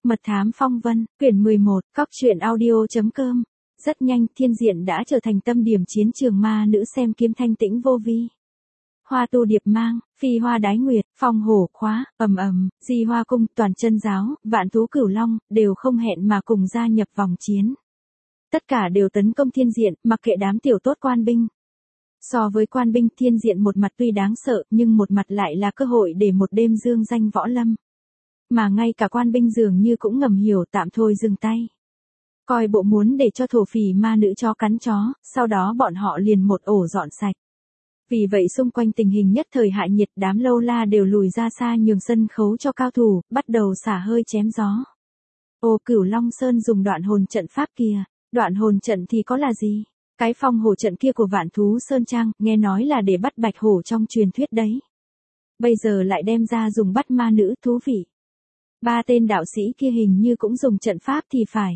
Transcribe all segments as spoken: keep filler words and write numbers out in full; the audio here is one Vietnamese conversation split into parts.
Mật thám phong vân, quyển mười một, cóc truyện audio.com. Rất nhanh, thiên diện đã trở thành tâm điểm chiến trường ma nữ xem kiếm thanh tĩnh vô vi. Hoa tu điệp mang, phi hoa đái nguyệt, phong hổ khóa, ầm ầm, di hoa cung, toàn chân giáo, vạn thú cửu long, đều không hẹn mà cùng gia nhập vòng chiến. Tất cả đều tấn công thiên diện, mặc kệ đám tiểu tốt quan binh. So với quan binh, thiên diện một mặt tuy đáng sợ, nhưng một mặt lại là cơ hội để một đêm dương danh võ lâm. Mà ngay cả quan binh dường như cũng ngầm hiểu tạm thôi dừng tay. Coi bộ muốn để cho thổ phỉ ma nữ chó cắn chó, sau đó bọn họ liền một ổ dọn sạch. Vì vậy xung quanh tình hình nhất thời hạ nhiệt, đám lâu la đều lùi ra xa nhường sân khấu cho cao thủ, bắt đầu xả hơi chém gió. Ô, Cửu Long Sơn dùng đoạn hồn trận pháp kìa, đoạn hồn trận thì có là gì? Cái phong hổ trận kia của Vạn Thú Sơn Trang, nghe nói là để bắt bạch hổ trong truyền thuyết đấy. Bây giờ lại đem ra dùng bắt ma nữ, thú vị. Ba tên đạo sĩ kia hình như cũng dùng trận pháp thì phải.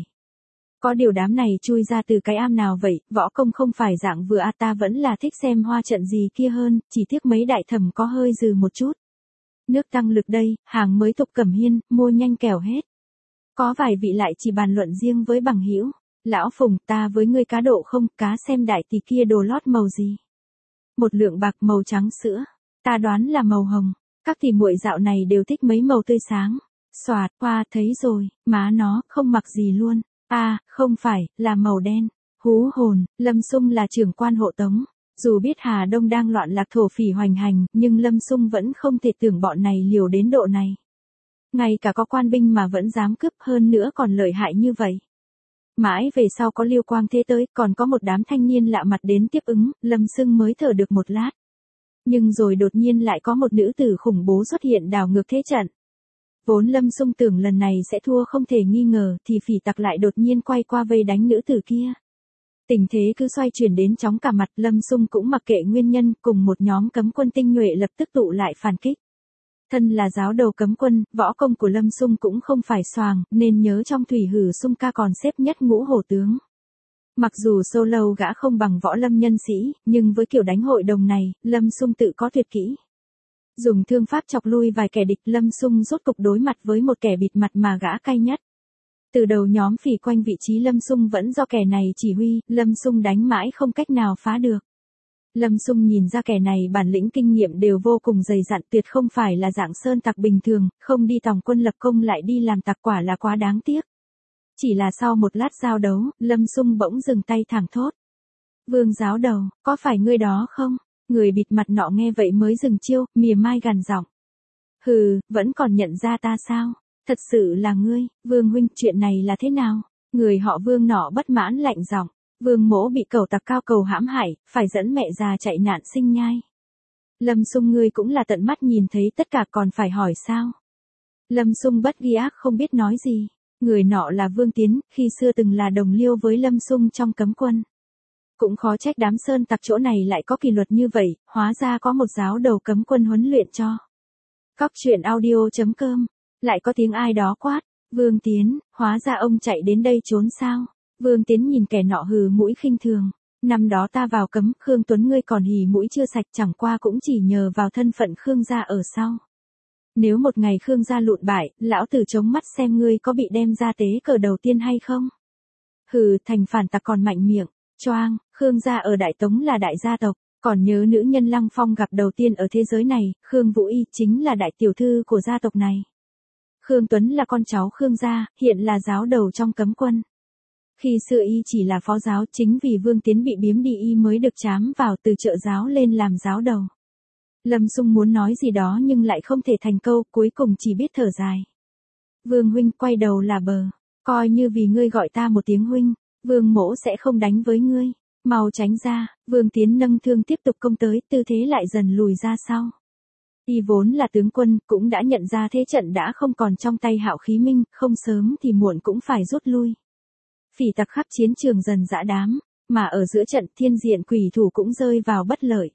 Có điều đám này chui ra từ cái am nào vậy, võ công không phải dạng vừa a, ta vẫn là thích xem hoa trận gì kia hơn, chỉ tiếc mấy đại thẩm có hơi dừ một chút. Nước tăng lực đây, hàng mới tục cẩm hiên, mua nhanh kẻo hết. Có vài vị lại chỉ bàn luận riêng với bằng hữu. Lão Phùng, ta với ngươi cá độ không, cá xem đại tỷ kia đồ lót màu gì? Một lượng bạc màu trắng sữa, ta đoán là màu hồng. Các tỷ muội dạo này đều thích mấy màu tươi sáng. Xoạt, qua, thấy rồi, má nó, không mặc gì luôn. À, không phải, là màu đen. Hú hồn, Lâm Xung là trưởng quan hộ tống. Dù biết Hà Đông đang loạn lạc thổ phỉ hoành hành, nhưng Lâm Xung vẫn không thể tưởng bọn này liều đến độ này. Ngay cả có quan binh mà vẫn dám cướp, hơn nữa còn lợi hại như vậy. Mãi về sau có Liêu Quang Thế tới, còn có một đám thanh niên lạ mặt đến tiếp ứng, Lâm Xung mới thở được một lát. Nhưng rồi đột nhiên lại có một nữ tử khủng bố xuất hiện đảo ngược thế trận. Vốn Lâm Xung tưởng lần này sẽ thua không thể nghi ngờ, thì phỉ tặc lại đột nhiên quay qua vây đánh nữ tử kia. Tình thế cứ xoay chuyển đến chóng cả mặt, Lâm Xung cũng mặc kệ nguyên nhân, cùng một nhóm cấm quân tinh nhuệ lập tức tụ lại phản kích. Thân là giáo đầu cấm quân, võ công của Lâm Xung cũng không phải xoàng, nên nhớ trong thủy hử Xung ca còn xếp nhất ngũ hổ tướng. Mặc dù solo gã không bằng võ lâm nhân sĩ, nhưng với kiểu đánh hội đồng này, Lâm Xung tự có tuyệt kỹ. Dùng thương pháp chọc lui vài kẻ địch, Lâm Xung rốt cục đối mặt với một kẻ bịt mặt mà gã cay nhất. Từ đầu nhóm phỉ quanh vị trí Lâm Xung vẫn do kẻ này chỉ huy, Lâm Xung đánh mãi không cách nào phá được. Lâm Xung nhìn ra kẻ này bản lĩnh kinh nghiệm đều vô cùng dày dặn, tuyệt không phải là dạng sơn tặc bình thường, không đi tòng quân lập công lại đi làm tặc, quả là quá đáng tiếc. Chỉ là sau một lát giao đấu, Lâm Xung bỗng dừng tay thẳng thốt. Vương giáo đầu, có phải ngươi đó không? Người bịt mặt nọ nghe vậy mới dừng chiêu, mỉa mai gằn giọng. Hừ, vẫn còn nhận ra ta sao? Thật sự là ngươi, Vương huynh, chuyện này là thế nào? Người họ Vương nọ bất mãn lạnh giọng. Vương mỗ bị cẩu tặc cao cầu hãm hại, phải dẫn mẹ già chạy nạn sinh nhai. Lâm Xung, ngươi cũng là tận mắt nhìn thấy tất cả, còn phải hỏi sao? Lâm Xung bất ghi ác không biết nói gì. Người nọ là Vương Tiến, khi xưa từng là đồng liêu với Lâm Xung trong cấm quân. Cũng khó trách đám sơn tặc chỗ này lại có kỷ luật như vậy, hóa ra có một giáo đầu cấm quân huấn luyện cho. Cóc truyện audio.com, lại có tiếng ai đó quát, Vương Tiến, hóa ra ông chạy đến đây trốn sao? Vương Tiến nhìn kẻ nọ hừ mũi khinh thường, năm đó ta vào cấm, Khương Tuấn ngươi còn hì mũi chưa sạch, chẳng qua cũng chỉ nhờ vào thân phận Khương gia ở sau. Nếu một ngày Khương gia lụn bại, lão tử chống mắt xem ngươi có bị đem ra tế cờ đầu tiên hay không? Hừ, thành phản tặc còn mạnh miệng. Choang, Khương gia ở Đại Tống là đại gia tộc, còn nhớ nữ nhân Lăng Phong gặp đầu tiên ở thế giới này, Khương Vũ Y chính là đại tiểu thư của gia tộc này. Khương Tuấn là con cháu Khương gia, hiện là giáo đầu trong cấm quân. Khi xưa y chỉ là phó giáo, chính vì Vương Tiến bị biếm đi y mới được trám vào từ trợ giáo lên làm giáo đầu. Lâm Xung muốn nói gì đó nhưng lại không thể thành câu, cuối cùng chỉ biết thở dài. Vương huynh, quay đầu là bờ, coi như vì ngươi gọi ta một tiếng huynh. Vương mỗ sẽ không đánh với ngươi, mau tránh ra. Vương Tiến nâng thương tiếp tục công tới, tư thế lại dần lùi ra sau. Y vốn là tướng quân, cũng đã nhận ra thế trận đã không còn trong tay Hạo Khí Minh, không sớm thì muộn cũng phải rút lui. Phỉ tặc khắp chiến trường dần dã đám, mà ở giữa trận thiên diện quỷ thủ cũng rơi vào bất lợi.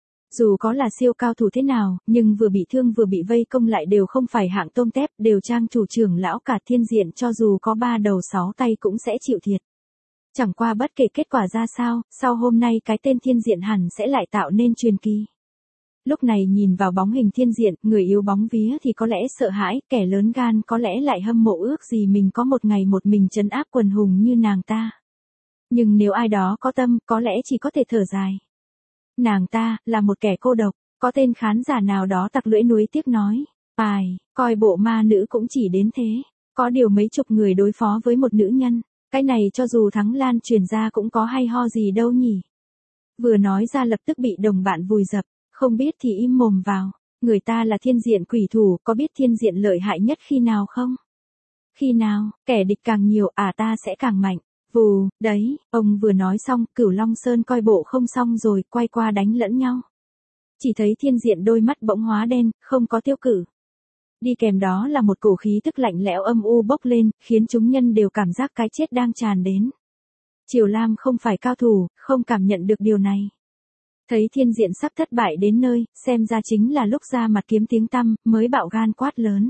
Dù có là siêu cao thủ thế nào, nhưng vừa bị thương vừa bị vây công lại đều không phải hạng tôm tép, đều trang chủ trưởng lão cả thiên diện, cho dù có ba đầu sáu tay cũng sẽ chịu thiệt. Chẳng qua bất kể kết quả ra sao, sau hôm nay cái tên thiên diện hẳn sẽ lại tạo nên truyền kỳ. Lúc này nhìn vào bóng hình Thiên Diện, người yếu bóng vía thì có lẽ sợ hãi, kẻ lớn gan có lẽ lại hâm mộ ước gì mình có một ngày một mình trấn áp quần hùng như nàng ta. Nhưng nếu ai đó có tâm, có lẽ chỉ có thể thở dài. Nàng ta, là một kẻ cô độc, có tên khán giả nào đó tặc lưỡi nuối tiếc nói. Ai, coi bộ ma nữ cũng chỉ đến thế. Có điều mấy chục người đối phó với một nữ nhân, cái này cho dù thắng lan truyền ra cũng có hay ho gì đâu nhỉ. Vừa nói ra lập tức bị đồng bạn vùi dập, không biết thì im mồm vào. Người ta là Thiên Diện quỷ thủ, có biết Thiên Diện lợi hại nhất khi nào không? Khi nào, kẻ địch càng nhiều, à ta sẽ càng mạnh. Vù, đấy, ông vừa nói xong, Cửu Long Sơn coi bộ không xong rồi, quay qua đánh lẫn nhau. Chỉ thấy Thiên Diện đôi mắt bỗng hóa đen, không có tiêu cử. Đi kèm đó là một cổ khí tức lạnh lẽo âm u bốc lên, khiến chúng nhân đều cảm giác cái chết đang tràn đến. Triều Lam không phải cao thủ, không cảm nhận được điều này. Thấy Thiên Diện sắp thất bại đến nơi, xem ra chính là lúc ra mặt kiếm tiếng tăm, mới bạo gan quát lớn.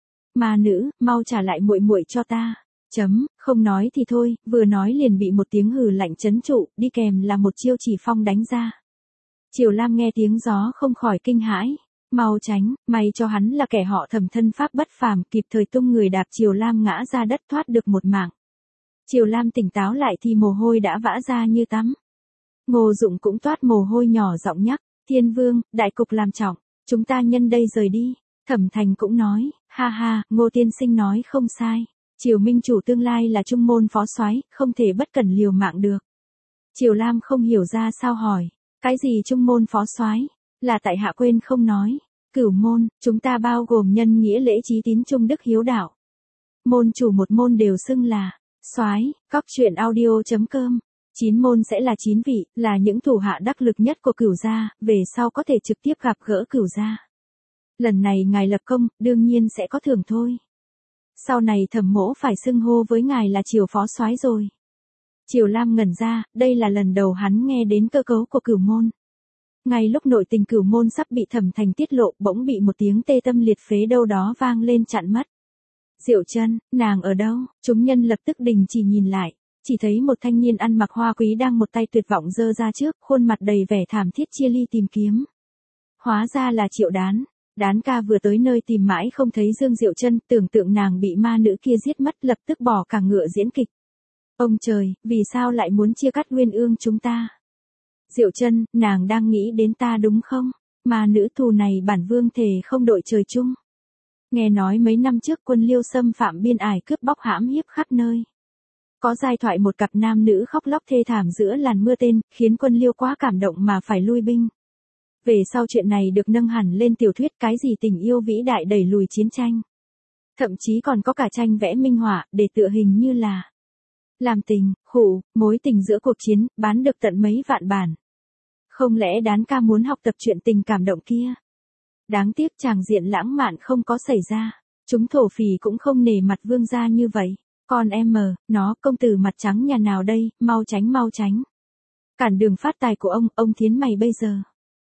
Ma nữ, mau trả lại muội muội cho ta. Chấm, không nói thì thôi, vừa nói liền bị một tiếng hừ lạnh trấn trụ, đi kèm là một chiêu chỉ phong đánh ra. Triều Lam nghe tiếng gió không khỏi kinh hãi. Mau tránh, may cho hắn là kẻ họ Thẩm thân pháp bất phàm, kịp thời tung người đạp Triều Lam ngã ra đất thoát được một mạng. Triều Lam tỉnh táo lại thì mồ hôi đã vã ra như tắm. Ngô Dụng cũng toát mồ hôi nhỏ giọng nhắc, Thiên Vương, đại cục làm trọng, chúng ta nhân đây rời đi. Thẩm Thành cũng nói, ha ha, Ngô tiên sinh nói không sai. Triều Minh chủ tương lai là trung môn phó soái, không thể bất cẩn liều mạng được. Triều Lam không hiểu ra sao hỏi, cái gì trung môn phó soái? Là tại hạ quên không nói. Cửu môn, chúng ta bao gồm nhân nghĩa lễ trí tín trung đức hiếu đạo. Môn chủ một môn đều xưng là soái. Cóc truyện audio chấm com. Chín môn sẽ là chín vị, là những thủ hạ đắc lực nhất của Cửu gia, về sau có thể trực tiếp gặp gỡ Cửu gia. Lần này ngài lập công, đương nhiên sẽ có thưởng thôi. Sau này Thẩm mỗ phải xưng hô với ngài là Triều phó soái rồi. Triều Lam ngẩn ra, đây là lần đầu hắn nghe đến cơ cấu của Cửu môn. Ngay lúc nội tình Cửu môn sắp bị Thẩm Thành tiết lộ, bỗng bị một tiếng tê tâm liệt phế đâu đó vang lên chặn mất. Diệu Chân, nàng ở đâu? Chúng nhân lập tức đình chỉ nhìn lại, chỉ thấy một thanh niên ăn mặc hoa quý đang một tay tuyệt vọng giơ ra trước, khuôn mặt đầy vẻ thảm thiết chia ly tìm kiếm. Hóa ra là Triệu Đán. Đán ca vừa tới nơi tìm mãi không thấy Dương Diệu Chân, tưởng tượng nàng bị ma nữ kia giết mất, lập tức bỏ cả ngựa diễn kịch. Ông trời, vì sao lại muốn chia cắt Uyên Ương chúng ta? Diệu Chân, nàng đang nghĩ đến ta đúng không? Ma nữ thù này bản vương thề không đội trời chung. Nghe nói mấy năm trước quân Liêu xâm phạm biên ải cướp bóc hãm hiếp khắp nơi. Có giai thoại một cặp nam nữ khóc lóc thê thảm giữa làn mưa tên, khiến quân Liêu quá cảm động mà phải lui binh. Về sau chuyện này được nâng hẳn lên tiểu thuyết cái gì tình yêu vĩ đại đẩy lùi chiến tranh. Thậm chí còn có cả tranh vẽ minh họa để tựa hình như là làm tình, khổ, mối tình giữa cuộc chiến, bán được tận mấy vạn bản. Không lẽ Đán ca muốn học tập chuyện tình cảm động kia? Đáng tiếc chàng diện lãng mạn không có xảy ra. Chúng thổ phỉ cũng không nể mặt vương gia như vậy. Còn em mờ, nó công tử mặt trắng nhà nào đây, mau tránh mau tránh. Cản đường phát tài của ông, ông thiến mày bây giờ.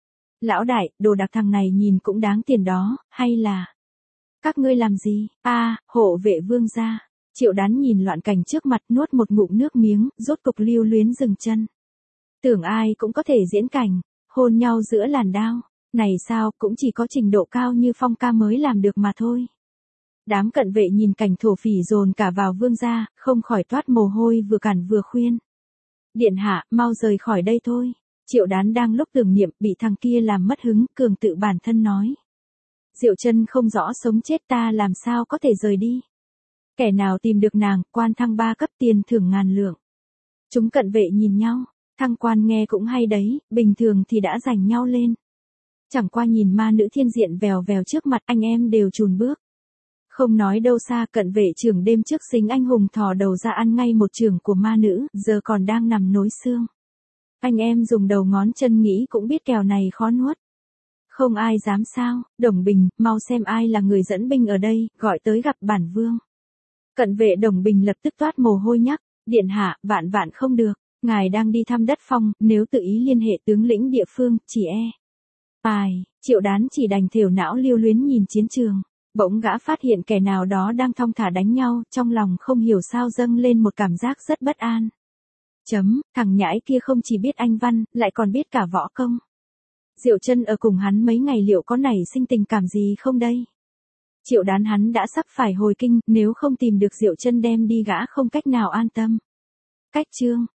Lão đại, đồ đặc thằng này nhìn cũng đáng tiền đó, hay là... Các ngươi làm gì? A, à, hộ vệ vương gia. Triệu Đán nhìn loạn cảnh trước mặt nuốt một ngụm nước miếng, rốt cục lưu luyến dừng chân. Tưởng ai cũng có thể diễn cảnh, hôn nhau giữa làn đao. Này sao, cũng chỉ có trình độ cao như Phong ca mới làm được mà thôi. Đám cận vệ nhìn cảnh thổ phỉ dồn cả vào vương gia, không khỏi toát mồ hôi vừa cản vừa khuyên. Điện hạ, mau rời khỏi đây thôi. Triệu Đán đang lúc tưởng niệm, bị thằng kia làm mất hứng, cường tự bản thân nói. Diệu Chân không rõ sống chết, ta làm sao có thể rời đi. Kẻ nào tìm được nàng, quan thăng ba cấp tiền thưởng ngàn lượng. Chúng cận vệ nhìn nhau, thăng quan nghe cũng hay đấy, bình thường thì đã giành nhau lên. Chẳng qua nhìn ma nữ Thiên Diện vèo vèo trước mặt, anh em đều chùn bước. Không nói đâu xa, cận vệ trưởng đêm trước xính anh hùng thò đầu ra ăn ngay một trường của ma nữ, giờ còn đang nằm nối xương. Anh em dùng đầu ngón chân nghĩ cũng biết kèo này khó nuốt. Không ai dám sao, Đồng Bình, mau xem ai là người dẫn binh ở đây, gọi tới gặp bản vương. Cận vệ Đồng Bình lập tức toát mồ hôi nhắc, điện hạ, vạn vạn không được, ngài đang đi thăm đất Phong, nếu tự ý liên hệ tướng lĩnh địa phương, chỉ e. Ai, Triệu Đán chỉ đành thều não lưu luyến nhìn chiến trường, bỗng gã phát hiện kẻ nào đó đang thong thả đánh nhau, trong lòng không hiểu sao dâng lên một cảm giác rất bất an. Chấm, thằng nhãi kia không chỉ biết Anh văn, lại còn biết cả võ công. Diệu Trân ở cùng hắn mấy ngày liệu có nảy sinh tình cảm gì không đây? Triệu Đán hắn đã sắp phải hồi kinh, nếu không tìm được Diệu Trân đem đi gã không cách nào an tâm. Cách chương